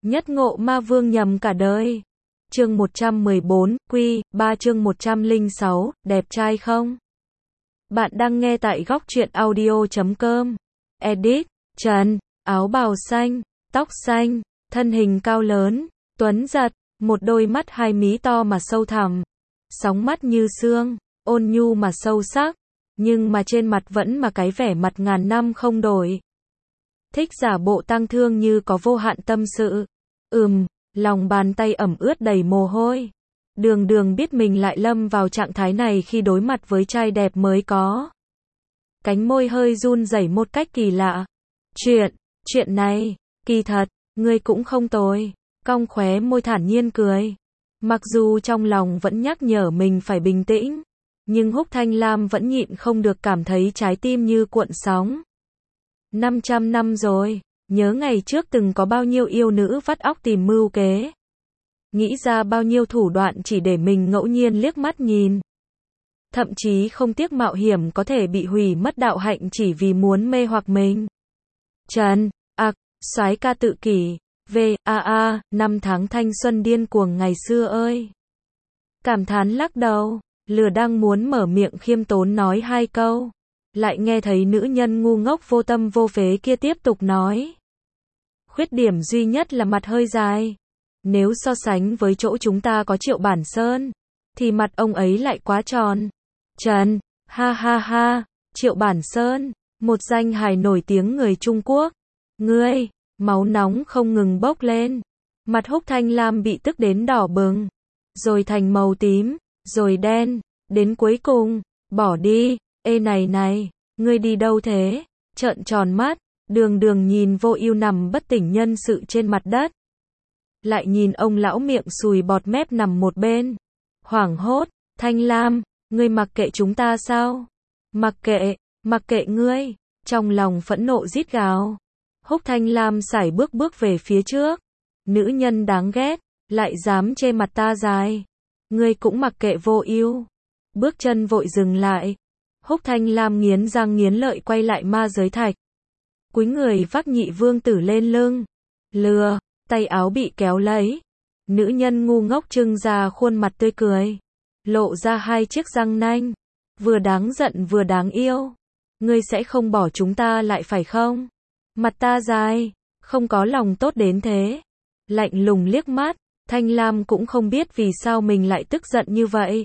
Nhất ngộ ma vương nhầm cả đời. Chương 114, Quy 3 chương 106, đẹp trai không? Bạn đang nghe tại góc truyện audio.com. Edit, Trần, áo bào xanh, tóc xanh, thân hình cao lớn, tuấn giật, một đôi mắt hai mí to mà sâu thẳm, sóng mắt như sương, ôn nhu mà sâu sắc, nhưng mà trên mặt vẫn mà cái vẻ mặt ngàn năm không đổi. Thích giả bộ tang thương như có vô hạn tâm sự. Lòng bàn tay ẩm ướt đầy mồ hôi. Đường Đường biết mình lại lâm vào trạng thái này khi đối mặt với trai đẹp mới có. Cánh môi hơi run rẩy một cách kỳ lạ. Chuyện này, kỳ thật, ngươi cũng không tồi. Cong khóe môi thản nhiên cười. Mặc dù trong lòng vẫn nhắc nhở mình phải bình tĩnh, nhưng Húc Thanh Lam vẫn nhịn không được cảm thấy trái tim như cuộn sóng. 500 năm rồi, nhớ ngày trước từng có bao nhiêu yêu nữ vắt óc tìm mưu kế. Nghĩ ra bao nhiêu thủ đoạn chỉ để mình ngẫu nhiên liếc mắt nhìn. Thậm chí không tiếc mạo hiểm có thể bị hủy mất đạo hạnh chỉ vì muốn mê hoặc mình. Trần, soái ca tự kỷ, năm tháng thanh xuân điên cuồng ngày xưa ơi. Cảm thán lắc đầu, lừa đang muốn mở miệng khiêm tốn nói hai câu. Lại nghe thấy nữ nhân ngu ngốc vô tâm vô phế kia tiếp tục nói. Khuyết điểm duy nhất là mặt hơi dài. Nếu so sánh với chỗ chúng ta có Triệu Bản Sơn, thì mặt ông ấy lại quá tròn. Trần, ha, Triệu Bản Sơn, một danh hài nổi tiếng người Trung Quốc. Ngươi, máu nóng không ngừng bốc lên. Mặt Húc Thanh Lam bị tức đến đỏ bừng, rồi thành màu tím, rồi đen, đến cuối cùng, bỏ đi. Ê này, ngươi đi đâu thế? Trợn tròn mắt, Đường Đường nhìn Vô Ưu nằm bất tỉnh nhân sự trên mặt đất. Lại nhìn ông lão miệng sùi bọt mép nằm một bên. Hoảng hốt, Thanh Lam, ngươi mặc kệ chúng ta sao? Mặc kệ ngươi, trong lòng phẫn nộ rít gào. Húc Thanh Lam sải bước về phía trước. Nữ nhân đáng ghét, lại dám chê mặt ta dài. Ngươi cũng mặc kệ Vô Ưu. Bước chân vội dừng lại. Húc Thanh Lam nghiến răng nghiến lợi quay lại ma giới thạch. Cúi người vác Nhị Vương Tử lên lưng. Lừa, tay áo bị kéo lấy. Nữ nhân ngu ngốc trưng ra khuôn mặt tươi cười. Lộ ra hai chiếc răng nanh. Vừa đáng giận vừa đáng yêu. Ngươi sẽ không bỏ chúng ta lại phải không? Mặt ta dài, không có lòng tốt đến thế. Lạnh lùng liếc mắt, Thanh Lam cũng không biết vì sao mình lại tức giận như vậy.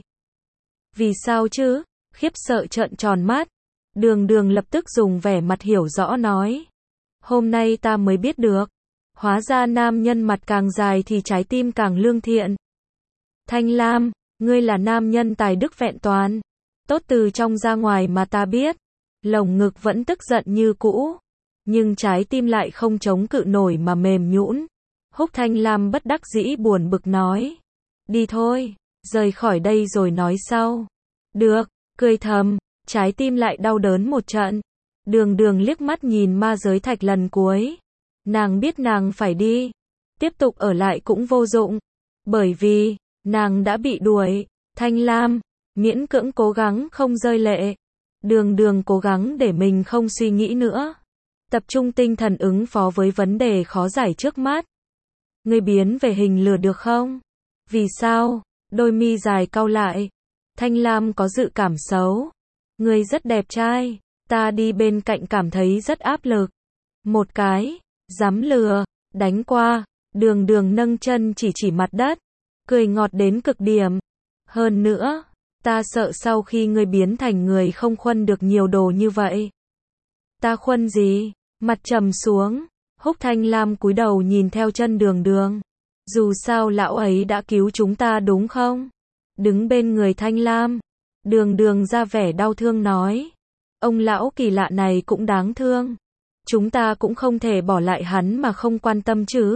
Vì sao chứ? Khiếp sợ trợn tròn mắt. Đường Đường lập tức dùng vẻ mặt hiểu rõ nói. Hôm nay ta mới biết được. Hóa ra nam nhân mặt càng dài thì trái tim càng lương thiện. Thanh Lam, ngươi là nam nhân tài đức vẹn toàn. Tốt từ trong ra ngoài mà ta biết. Lồng ngực vẫn tức giận như cũ. Nhưng trái tim lại không chống cự nổi mà mềm nhũn. Húc Thanh Lam bất đắc dĩ buồn bực nói. Đi thôi, rời khỏi đây rồi nói sau. Được, cười thầm, trái tim lại đau đớn một trận. Đường Đường liếc mắt nhìn ma giới thạch lần cuối. Nàng biết nàng phải đi. Tiếp tục ở lại cũng vô dụng. Bởi vì, nàng đã bị đuổi. Thanh Lam, miễn cưỡng cố gắng không rơi lệ. Đường Đường cố gắng để mình không suy nghĩ nữa. Tập trung tinh thần ứng phó với vấn đề khó giải trước mắt. Ngươi biến về hình lừa được không? Vì sao? Đôi mi dài cau lại. Thanh Lam có dự cảm xấu. Ngươi rất đẹp trai. Ta đi bên cạnh cảm thấy rất áp lực. Một cái, dám lừa, đánh qua. Đường Đường nâng chân chỉ mặt đất. Cười ngọt đến cực điểm. Hơn nữa, ta sợ sau khi ngươi biến thành người không khuân được nhiều đồ như vậy. Ta khuân gì? Mặt trầm xuống. Húc Thanh Lam cúi đầu nhìn theo chân Đường Đường. Dù sao lão ấy đã cứu chúng ta đúng không? Đứng bên người Thanh Lam. Đường Đường ra vẻ đau thương nói. Ông lão kỳ lạ này cũng đáng thương. Chúng ta cũng không thể bỏ lại hắn mà không quan tâm chứ.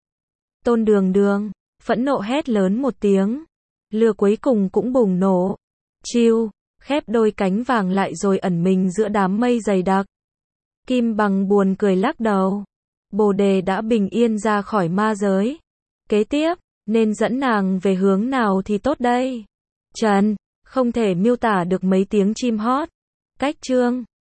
Tôn Đường Đường, phẫn nộ hét lớn một tiếng. Lửa cuối cùng cũng bùng nổ. Chiêu, khép đôi cánh vàng lại rồi ẩn mình giữa đám mây dày đặc. Kim Bằng buồn cười lắc đầu. Bồ đề đã bình yên ra khỏi ma giới. Kế tiếp, nên dẫn nàng về hướng nào thì tốt đây? Trần, không thể miêu tả được mấy tiếng chim hót. Cách chương